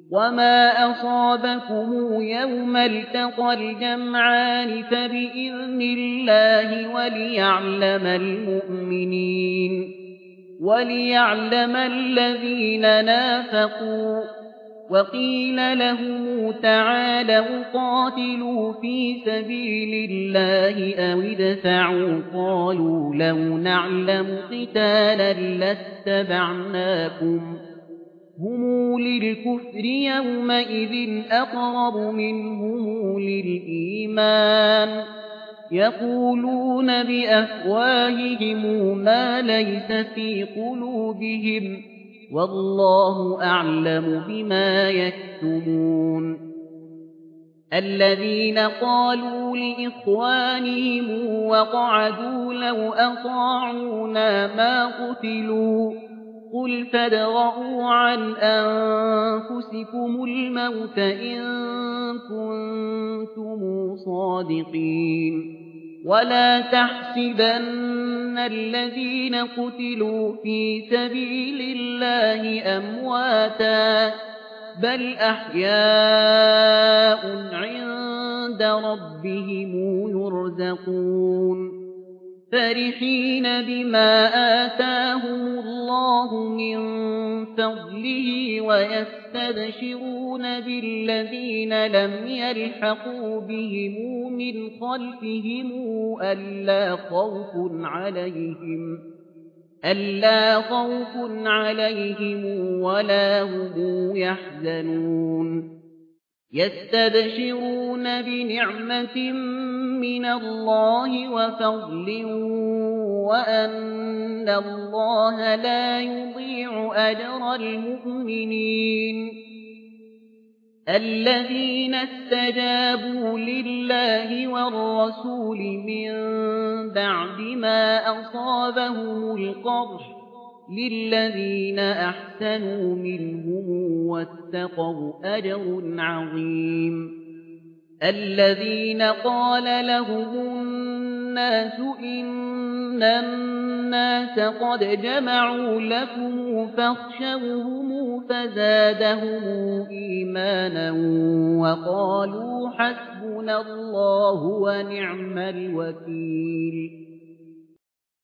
وما أصابكم يوم التقى الجمعان فبإذن الله وليعلم الذين نافقوا. وقيل لهم تعالوا قاتلوا في سبيل الله أو ادفعوا قالوا لو نعلم قتالا لاتبعناكم هم للكفر يومئذ أقرب منهم للإيمان يقولون بأفواههم ما ليس في قلوبهم والله أعلم بما يكتمون. الذين قالوا لإخوانهم وقعدوا لو أطاعونا ما قتلوا قل فادرءوا عن أنفسكم الموت إن كنتم صادقين ولا تحسبن الذين قتلوا في سبيل الله أمواتا بل أحياء عند ربهم يرزقون فرحين بما آتاهم الله من فضله ويستبشرون بالذين لم يلحقوا بهم من خلفهم ألا خوف عليهم ولا هم يحزنون يستبشرون بنعمة من الله وفضل وأن الله لا يضيع أجر المؤمنين. الذين استجابوا لله والرسول من بعد ما أصابهم القرح للذين أحسنوا منهم واتقوا أجر عظيم. الذين قال لهم الناس إن الناس قد جمعوا لكم فاخشوهم فزادهم إيمانا وقالوا حسبنا الله ونعم الوكيل.